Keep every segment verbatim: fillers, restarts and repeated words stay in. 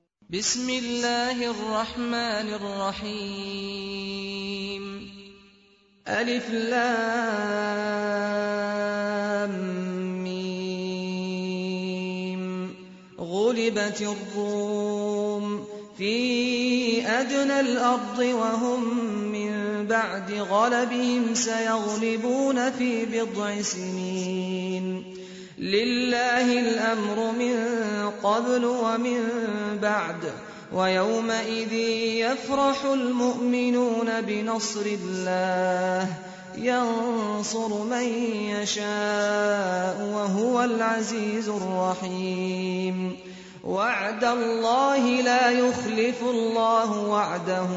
بسم الله الرحمن الرحيم ألف لام ميم غلبت الروم في أدنى الأرض وهم من بعد غلبهم سيغلبون في بضع سنين لله الأمر من قبل ومن بعد ويومئذ يفرح المؤمنون بنصر الله ينصر من يشاء وهو العزيز الرحيم وعد الله لا يخلف الله وعده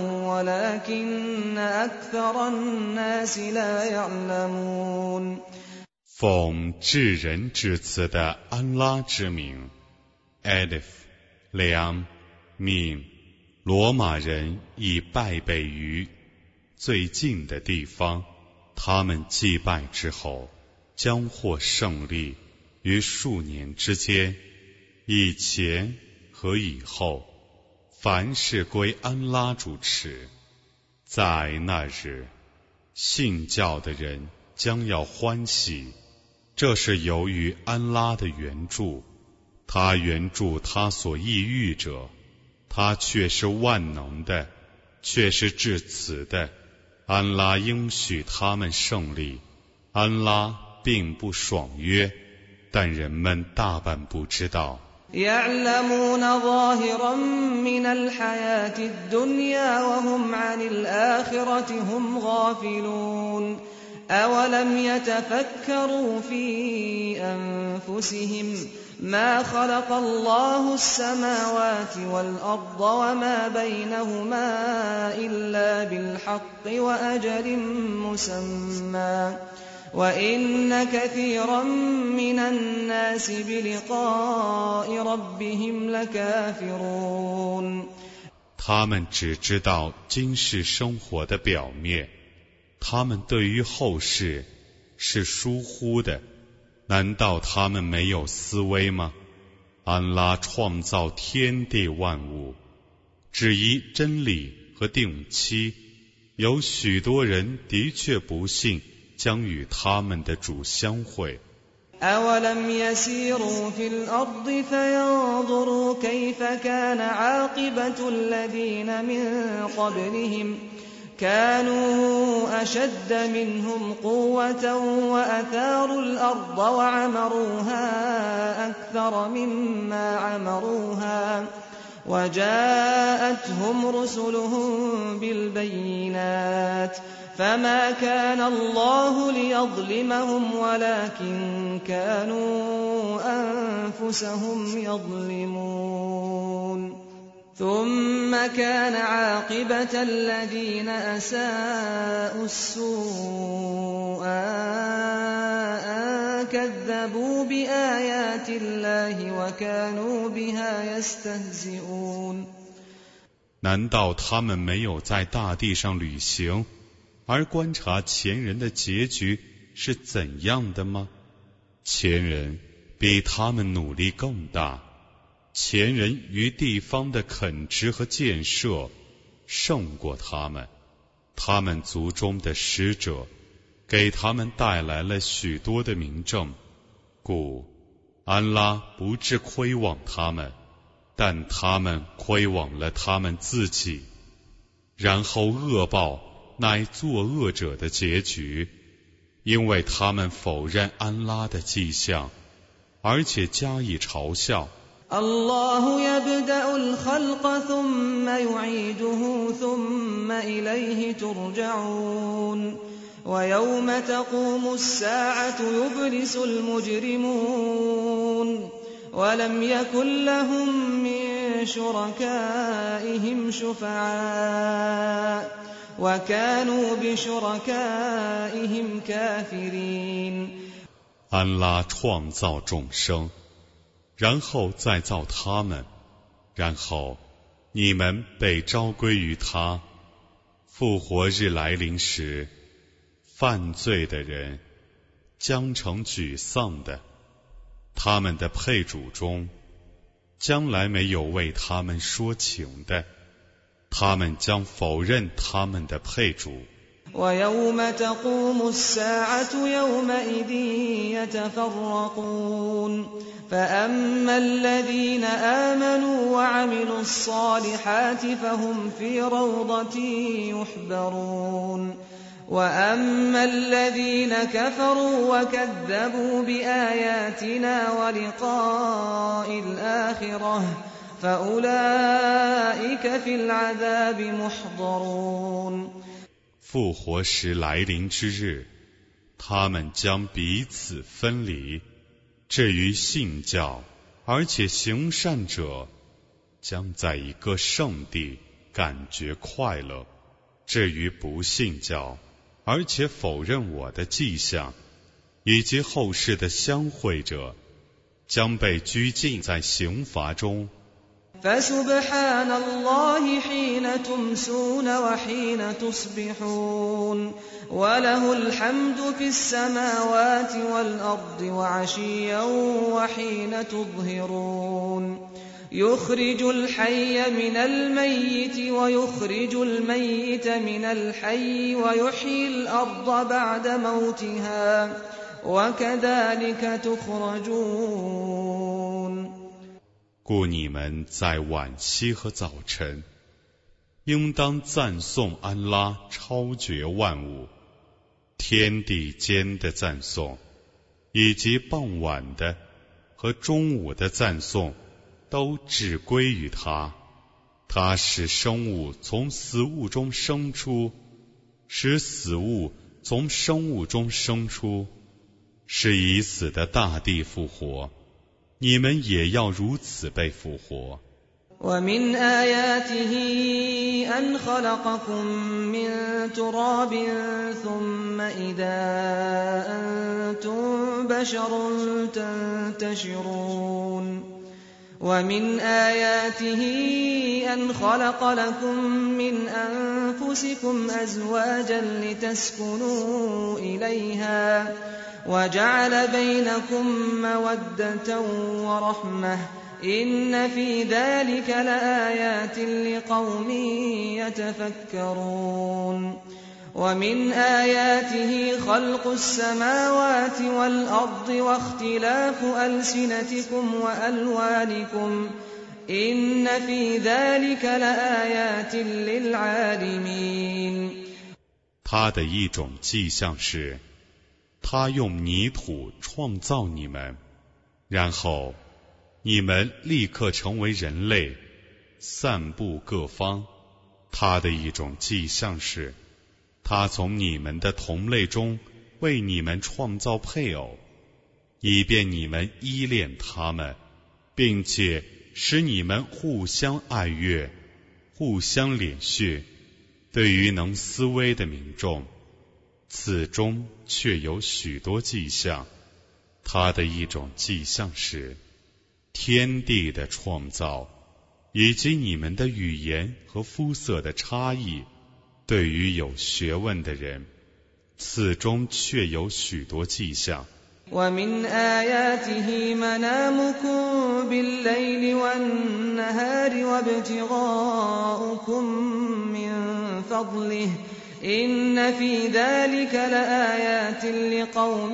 ولكن أكثر الناس لا يعلمون 奉至仁至慈的安拉之名 Alif Lam Mim 罗马人已败北于最近的地方，他们祭拜之后将获胜利于数年之间，以前和以后，凡事归安拉主持。在那日，信教的人将要欢喜，这是由于安拉的援助，他援助他所抑郁者，他却是万能的，却是至慈的。安拉应许他们胜利，安拉并不爽约，但人们大半不知道。 يعلمون ظاهرا من الحياة الدنيا وهم عن الآخرة هم غافلون أولم يتفكروا في أنفسهم ما خلق الله السماوات والأرض وما بينهما إلا بالحق وأجل مسمى وإن كثيرا من الناس بلقاء ربهم لكافرون 他们只知道今世生活的表面，他们对于后世是疏忽的，难道他们没有思维吗？安拉创造天地万物，只依真理和定期，有许多人的确不信将与他们的主相会。 أولم يسيروا في الأرض فينظروا كيف كان عاقبة الذين من قبلهم كانوا أشد منهم قوة وأثاروا الأرض وعمروها أكثر مما عمروها وجاءتهم رسلهم بالبينات فما كان الله ليظلمهم ولكن كانوا أنفسهم يظلمون ثم كان عاقبة الذين أساءوا السوء أن كذبوا بآيات الله وكانوا بها يستهزئون 难道他们没有在大地上旅行，而观察前人的结局是怎样的吗？前人比他们努力更大，前人于地方的垦殖和建设胜过他们，他们族中的使者给他们带来了许多的明证，故安拉不致亏枉他们，但他们亏枉了他们自己，然后恶报乃作恶者的结局，因为他们否认安拉的迹象，而且加以嘲笑。 الله يبدأ الخلق ثم يعيده ثم إليه ترجعون ويوم تقوم الساعة يبلس المجرمون ولم يكن لهم من شركائهم شفعاء وكانوا بشركائهم كافرين 安拉创造众生，然后再造他们，然后你们被召归于他。复活日来临时，犯罪的人将成沮丧的，他们的配主中将来没有为他们说情的，他们将否认他们的配主。 ويوم تقوم الساعة يومئذ يتفرقون فأما الذين آمنوا وعملوا الصالحات فهم في روضة يحبرون وأما الذين كفروا وكذبوا بآياتنا ولقاء الآخرة فأولئك في العذاب محضرون。 复活时来临之日，他们将彼此分离。至于信教而且行善者，将在一个圣地感觉快乐；至于不信教而且否认我的迹象以及后世的相会者，将被拘禁在刑罚中。 فسبحان الله حين تمسون وحين تصبحون وله الحمد في السماوات والأرض وعشيا وحين تظهرون يخرج الحي من الميت ويخرج الميت من الحي ويحيي الأرض بعد موتها وكذلك تخرجون。 故你们在晚期和早晨，应当赞颂安拉超绝万物，天地间的赞颂，以及傍晚的和中午的赞颂，都只归于他。他使生物从死物中生出，使死物从生物中生出，使已死的大地复活。你们也要如此被复活。 ومن آياته أن خلقكم من تراب ثم إذا أنتم بشر تنتشرون ومن آياته أن خلق لكم من أنفسكم أزواجا لتسكنوا إليها وجعل بينكم مودة ورحمة إن في ذلك لآيات لقوم يتفكرون ومن آياته خلق السماوات والأرض واختلاف ألسنتكم وألوانكم إن في ذلك لآيات للعالمين。 他的一种迹象是，他用泥土创造你们，然后你们立刻成为人类，散布各方。他的一种迹象是，他从你们的同类中为你们创造配偶，以便你们依恋他们，并且使你们互相爱悦，互相怜恤。对于能思维的民众，此中却有许多迹象。他的一种迹象是天地的创造，以及你们的语言和肤色的差异。对于有学问的人，此中却有许多迹象。 ومن آياته منامكم بالليل والنهار وابتغاؤكم من فضله إن في ذلك لآيات لقوم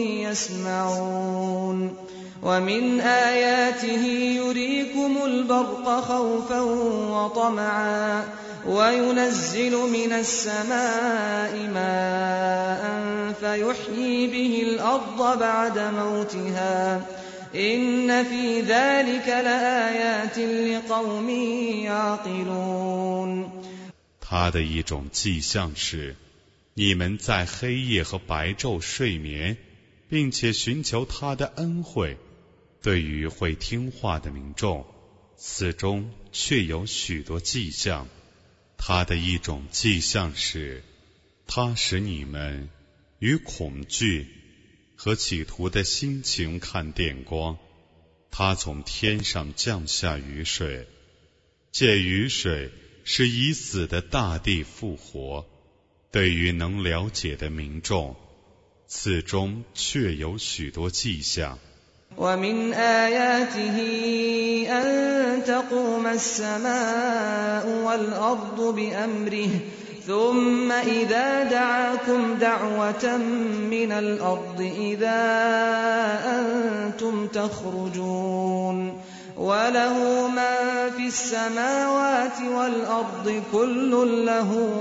يسمعون ومن آياته يريكم البرق خوفا وطمعا وينزل من السماء ماء فيحيي به الأرض بعد موتها إن في ذلك لآيات لقوم يعقلون。 他的一种迹象是，你们在黑夜和白昼睡眠，并且寻求他的恩惠。对于会听话的民众，此中却有许多迹象。他的一种迹象是，他使你们与恐惧和企图的心情看电光。他从天上降下雨水，借雨水使已死的大地复活。对于能了解的民众，此中确有许多迹象。 ومن آياته أن تقوم السماء والأرض بأمره ثم إذا دعاكم دعوة من الأرض إذا أنتم تخرجون وله من في السماوات والأرض كل له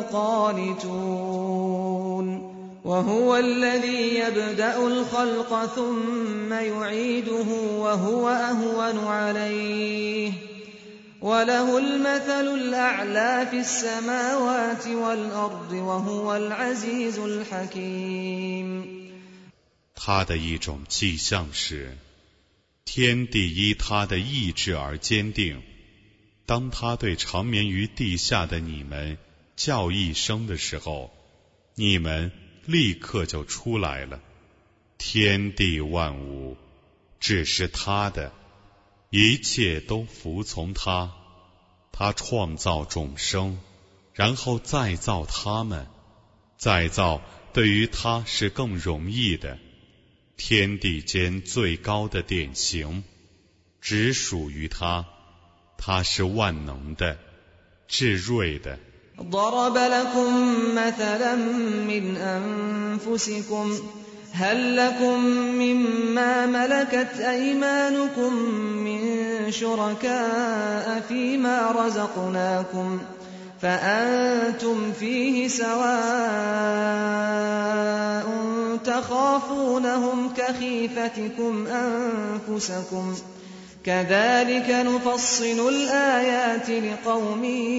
قانتون وهو الذي يبدأ الخلق ثم يعيده وهو أهون عليه وله المثل الأعلى في السماوات والأرض وهو العزيز الحكيم。 他的一种迹象是，天地依他的意志而坚定。当他对长眠于地下的你们叫一声的时候，你们立刻就出来了。天地万物只是他的，一切都服从他。他创造众生，然后再造他们。再造对于他是更容易的。天地间最高的典型只属于他，他是万能的，至睿的。 ضرب لكم مثلا من أنفسكم هل لكم مما ملكت أيمانكم من شركاء فيما رزقناكم فأنتم فيه سواء تخافونهم كخيفتكم أنفسكم كذلك نفصل الآيات لقوم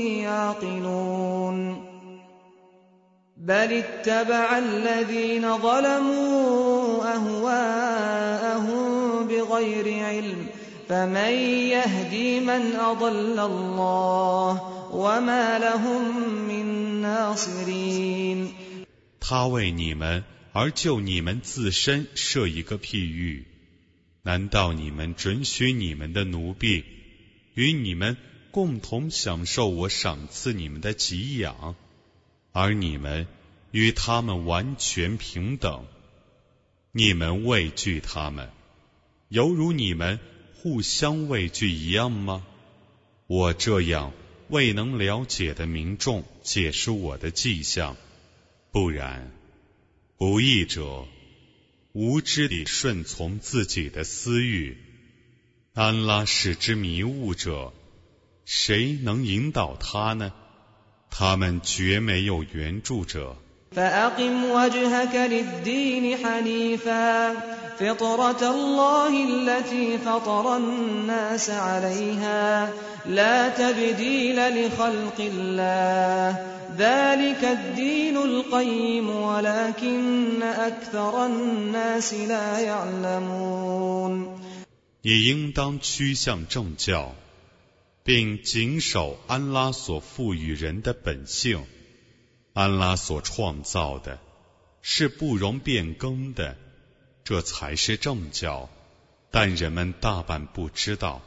يعقلون بل اتبع الذين ظلموا أهواءهم بغير علم فمن يهدي من أضل الله وما لهم من ناصرين。 他为你们而就你们自身设一个譬喻，难道你们准许你们的奴婢与你们共同享受我赏赐你们的给养，而你们与他们完全平等？你们畏惧他们，犹如你们互相畏惧一样吗？我这样未能了解的民众解释我的迹象，不然不义者无知地顺从自己的私欲，安拉使之迷雾者，谁能引导他呢？他们绝没有援助者。 فأقم وجهك للدين حنيفا فطرة الله التي فطر الناس عليها لا تبديل لخلق الله ذلك الدين القيم ولكن أكثر الناس لا يعلمون。 你应当趋向正教，并谨守安拉所赋予人的本性。安拉所创造的是不容变更的，这才是正教，但人们大半不知道。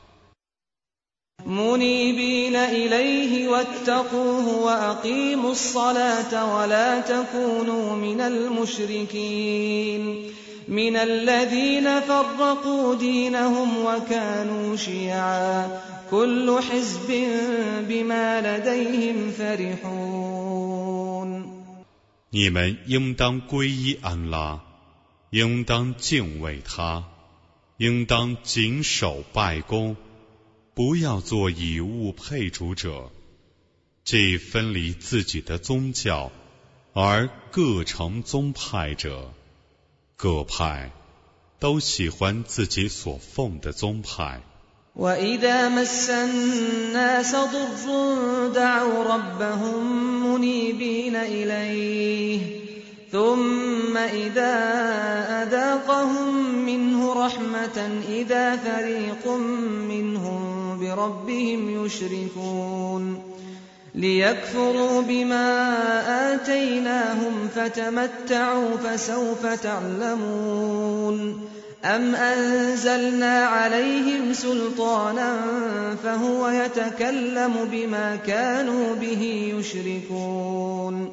منيبين إليه واتقوه وأقيموا الصلاة ولا تكونوا من المشركين من الذين فرقوا دينهم وكانوا شيعا كل حزب بما لديهم فرحون。 你们应当皈依安拉，应当敬畏他，应当谨守拜功，不要做以物配主者，既分离自己的宗教，而各成宗派者，各派都喜欢自己所奉的宗派。 وإذا مس الناس ضر دعوا ربهم منيبين إليه ثم إذا أذاقهم منه رحمة إذا فريق منهم بربهم يشركون ليكفروا بما آتيناهم فتمتعوا فسوف تعلمون أم أنزلنا عليهم سلطانا فهو يتكلم بما كانوا به يشركون。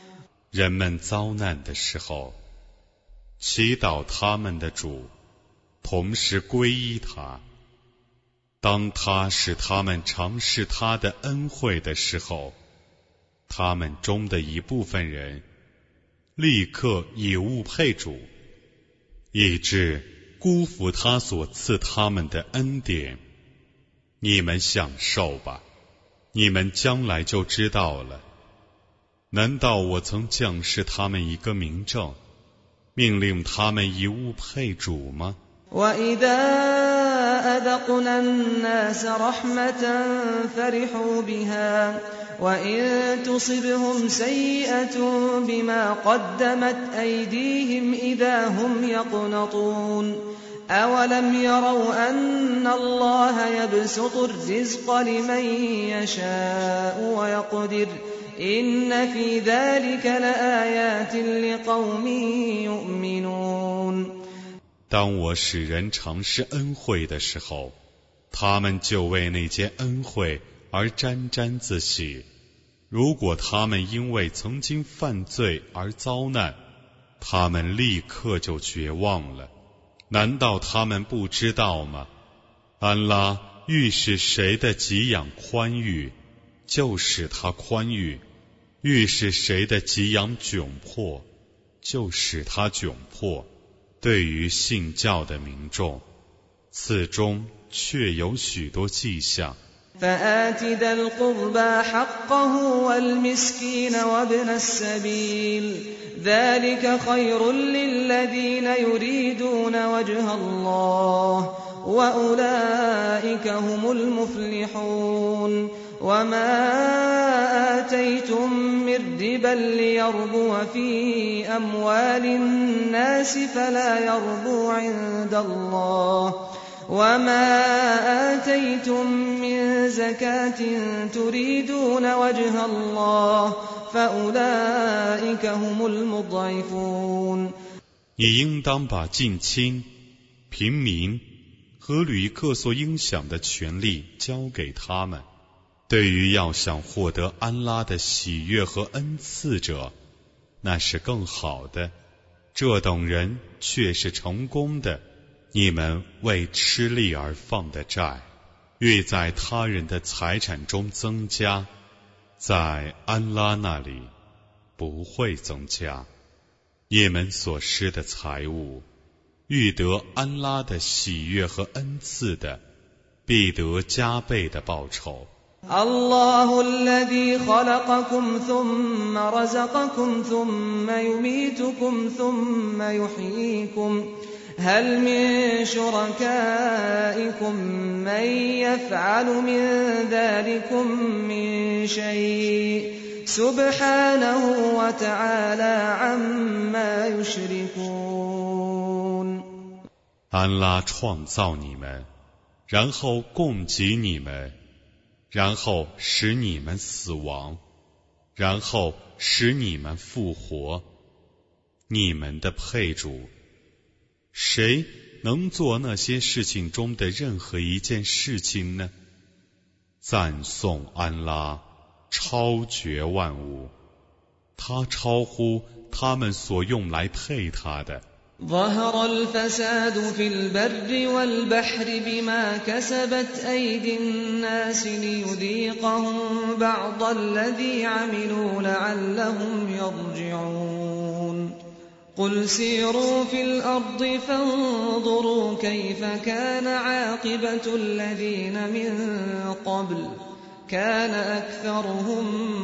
人们遭难的时候，祈祷他们的主， 同时皈依他。当他使他们尝试他的恩惠的时候，他们中的一部分人立刻以物配主，以致辜负他所赐他们的恩典。你们享受吧，你们将来就知道了。难道我曾降示他们一个明证，命令他们以物配主吗？ وَإِذَا أَذَقْنَا النَّاسَ رَحْمَةً فَرِحُوا بِهَا وَإِن تُصِبْهُمْ سَيِّئَةٌ بِمَا قَدَّمَتْ أَيْدِيهِمْ إِذَا هُمْ يَقْنَطُونَ أَوَلَمْ يَرَوْا أَنَّ اللَّهَ يَبْسُطُ الرِّزْقَ لِمَن يَشَاءُ وَيَقْدِرُ إِنَّ فِي ذَلِكَ لَآيَاتٍ لِقَوْمٍ يُؤْمِنُونَ 当我使人尝试恩惠的时候，他们就为那件恩惠而沾沾自喜。如果他们因为曾经犯罪而遭难，他们立刻就绝望了。难道他们不知道吗？安拉欲使谁的给养宽裕，就使他宽裕；欲使谁的给养窘迫，就使他窘迫。对于信教的民众，此中确有许多迹象。 فآت ذا القربى حقه والمسكين وابن السبيل ذلك خير للذين يريدون وجه الله وأولئك هم المفلحون وما آتيتم من ربا ليربو في أموال الناس فلا يربو عند الله وما آتيتم من زكاة تريدون وجه الله فأولئك هم المضعفون 你应当把近亲、平民和旅客所应享的权利交给他们。对于要想获得安拉的喜悦和恩赐者，那是更好的。这等人却是成功的。你们为吃力而放的债，欲在他人的财产中增加，在安拉那里不会增加。你们所施的财物，欲得安拉的喜悦和恩赐的，必得加倍的报酬。 الله الذي خلقكم ثم رزقكم ثم يميتكم ثم يحييكم هل من شركائكم من يفعل من ذلكم من شيء سبحانه وتعالى عما يشركون 安拉创造你们，然后供给你们，然后使你们死亡，然后使你们复活。你们的配主，谁能做那些事情中的任何一件事情呢？赞颂安拉，超绝万物，他超乎他们所用来配他的。 ظهر الفساد في البر والبحر بما كسبت أيدي الناس ليذيقهم بعض الذي عملوا لعلهم يرجعون قل سيروا في الأرض فانظروا كيف كان عاقبة الذين من قبل كان أكثرهم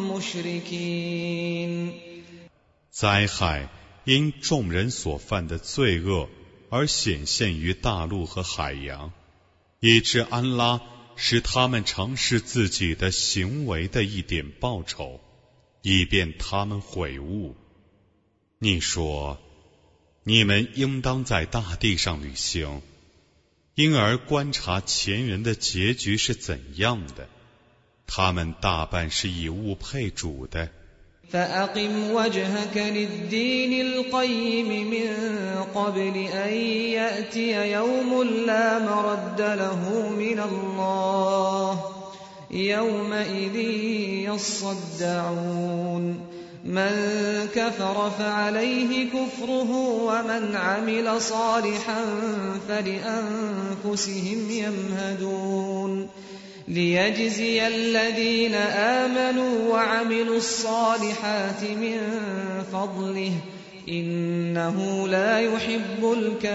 مشركين 灾害因众人所犯的罪恶而显现于大陆和海洋，以致安拉使他们尝试自己的行为的一点报酬，以便他们悔悟。你说，你们应当在大地上旅行，因而观察前人的结局是怎样的。他们大半是以物配主的。 فأقم وجهك للدين القيم من قبل أن يأتي يوم لا مرد له من الله يومئذ يصدعون من كفر فعليه كفره ومن عمل صالحا فلأنفسهم يمهدون ليجزي الذين آمنوا وعملوا الصالحات من فضله إنه لا يحب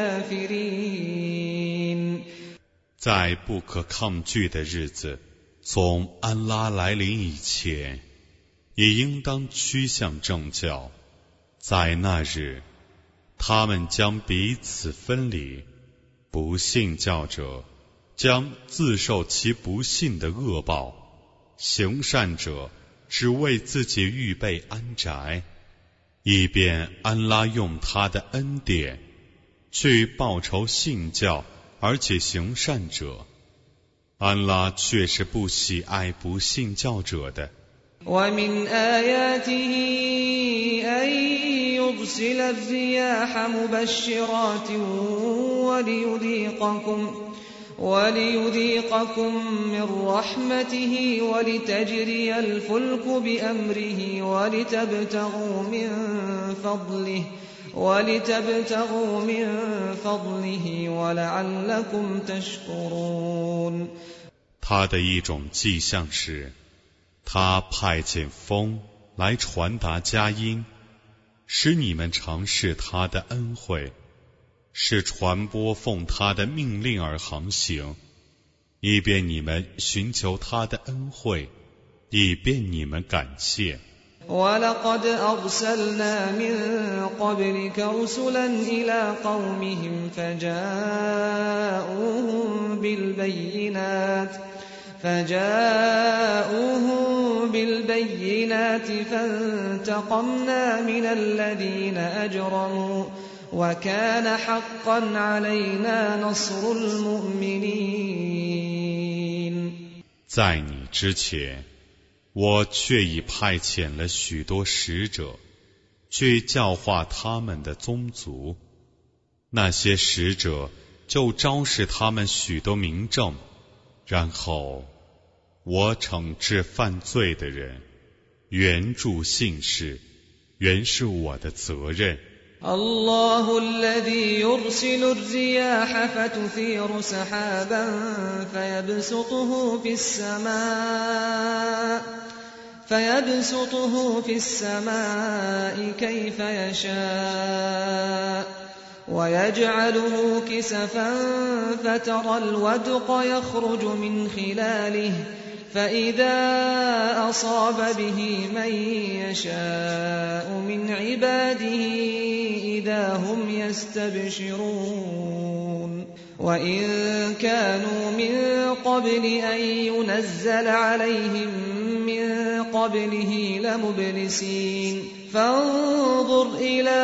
الكافرين。 在不可抗拒的日子，从安拉来临以前，也应当趋向正教。在那日，他们将彼此分离，不信教者将自受其不信的恶报，行善者只为自己预备安宅，以便安拉用他的恩典去报酬信教而且行善者。安拉却是不喜爱不信教者的。 ومن آياته أن يرسل الرياح مبشرات وليذيقكم وليذيقكم من رحمته ولتجري الفلك بأمره ولتبتغوا من فضله ولتبتغوا من فضله ولعلكم تشكرون。 他的一种迹象是，他派遣风来传达佳音，使你们尝试他的恩惠，是传播奉他的命令而航行，以便你们寻求他的恩惠，以便你们感谢。 وَلَقَدْ أَرْسَلْنَا مِن قَبْلِكَ رُسُلًا إِلَى قَوْمِهِمْ فَجَاءُوهُم بِالْبَيِّنَاتِ فَجَاءُوهُم بِالْبَيِّنَاتِ فَانتَقَمْنَا مِنَ الَّذِينَ أَجْرَمُوا وَكَانَ حَقًّا عَلَيْنَا نَصْرُ الْمُؤْمِنِينَ。 在你之前，我却已派遣了许多使者，去教化他们的宗族。那些使者就昭示他们许多明证，然后我惩治犯罪的人，援助信士，原是我的责任。 الله الذي يرسل الرياح فتثير سحابا فيبسطه في السماء فيبسطه في السماء كيف يشاء ويجعله كسفا فترى الودق يخرج من خلاله فإذا أصاب به من يشاء من عباده إذا هم يستبشرون وإن كانوا من قبل أن ينزل عليهم من قبله لمبلسين فانظر إلى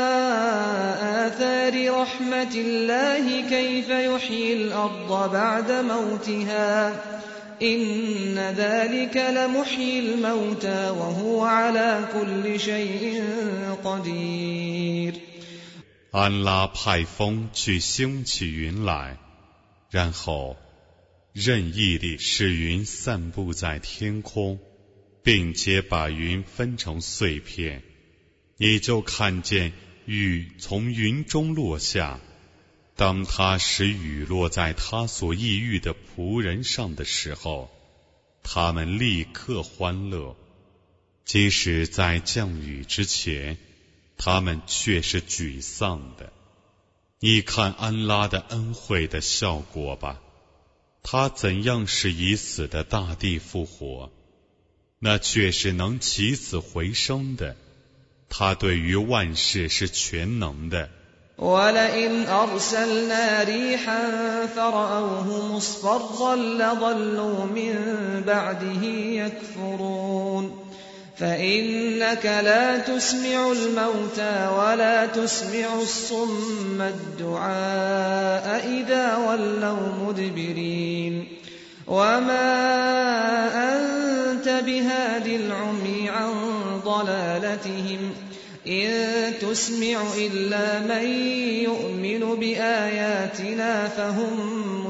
آثار رحمة الله كيف يحيي الأرض بعد موتها إن ذلك لمحيي الموتى وهو على كل شيء قدير。 安拉派风去兴起云来，然后任意地使云散布在天空，并且把云分成碎片，你就看见雨从云中落下。当他使雨落在他所抑郁的仆人上的时候，他们立刻欢乐；即使在降雨之前，他们却是沮丧的。你看安拉的恩惠的效果吧，他怎样使已死的大地复活，那却是能起死回生的。他对于万事是全能的。 وَلَئِنْ أَرْسَلْنَا رِيحًا فَرَأَوْهُ مُصْفَرًّا لَظَلُّوا مِن بَعْدِهِ يَكْفُرُونَ فَإِنَّكَ لَا تُسْمِعُ الْمَوْتَى وَلَا تُسْمِعُ الصُّمَّ الدُّعَاءَ إِذَا وَلَّوْا مُدْبِرِينَ وَمَا أَنْتَ بِهَادِ الْعُمْيِ عَنْ ضَلَالَتِهِمْ إِن تُسْمِعُ إِلَّا مَن يُؤْمِنُ بِآيَاتِنَا فَهُم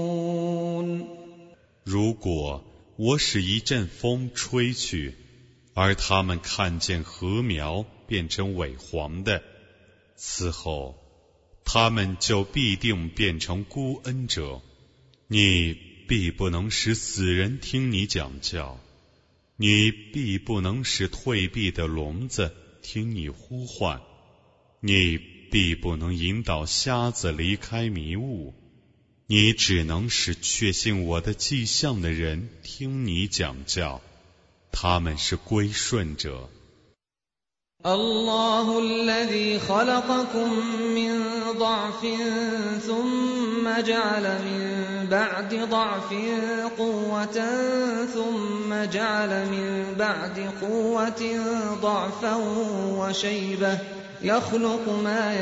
مُسْلِمُونَ。 如果我使一阵风吹去， 而他们看见禾苗变成萎黄的，此后他们就必定变成孤恩者。你必不能使死人听你讲教，你必不能使退避的聋子听你呼唤，你必不能引导瞎子离开迷雾，你只能使确信我的迹象的人听你讲教，他们是归顺者。 الله الذي خلقكم من ضعف ثم جعل من بعد ضعف قوة ثم جعل من بعد قوة ضعفا وشيبة يخلق ما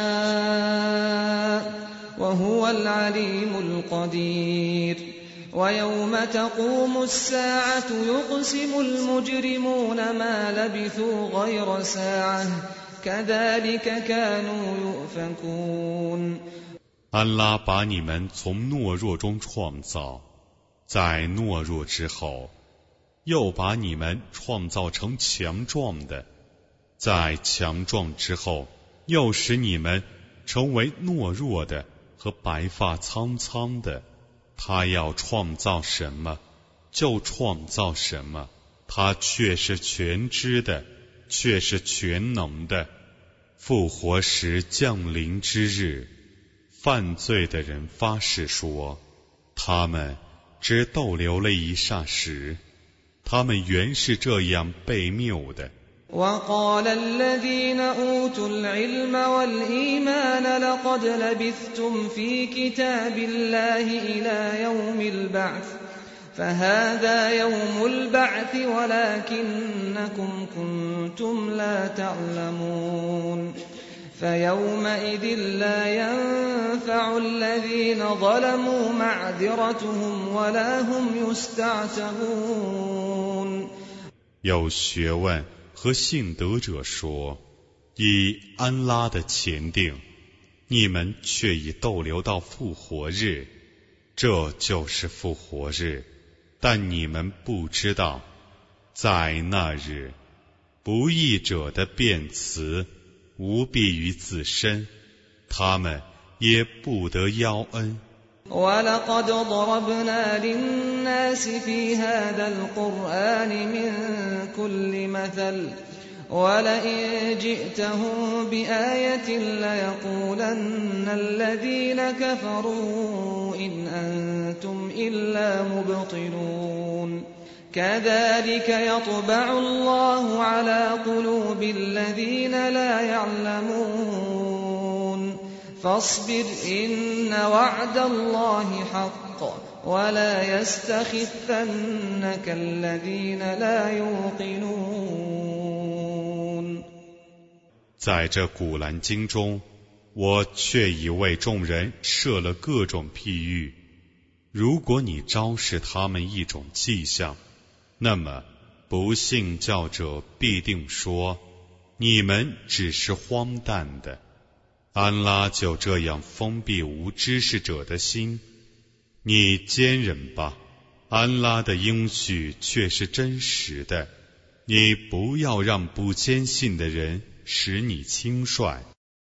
يشاء وهو العليم القدير ويوم تقوم الساعة يقسم المجرمون ما لبثوا غير ساعة كذلك كانوا يؤفكون。 安拉把你们从懦弱中创造，在懦弱之后，又把你们创造成强壮的，在强壮之后，又使你们成为懦弱的和白发苍苍的。他要创造什么，就创造什么，他却是全知的，却是全能的。复活时降临之日，犯罪的人发誓说，他们只逗留了一霎时，他们原是这样被谬的。 وقال الذين أوتوا العلم والإيمان لقد لبثتم في كتاب الله إلى يوم البعث فهذا يوم البعث ولكنكم كنتم لا تعلمون فيومئذ لا ينفع الذين ظلموا معذرتهم ولا هم يستعتبون。 有学问和信德者说，以安拉的前定，你们却已逗留到复活日，这就是复活日，但你们不知道，在那日，不义者的辩词无裨于自身，他们也不得邀恩。 وَلَقَدْ ضَرَبْنَا لِلنَّاسِ فِي هَذَا الْقُرْآنِ مِنْ كُلِّ مَثَلٍ وَلَئِنْ جِئْتَهُمْ بِآيَةٍ لَيَقُولَنَّ الَّذِينَ كَفَرُوا إِنْ أَنْتُمْ إِلَّا مُبْطِلُونَ كَذَلِكَ يَطْبَعُ اللَّهُ عَلَى قُلُوبِ الَّذِينَ لَا يَعْلَمُونَ فاصبر إن وعد الله حق ولا يستخفنك الذين لا يوقنون。 在这古兰经中，我却已为众人设了各种譬喻。如果你昭示他们一种迹象，那么不信教者必定说，你们只是荒诞的。安拉就这样封闭无知识者的心，你坚忍吧，安拉的应许却是真实的，你不要让不坚信的人使你轻率。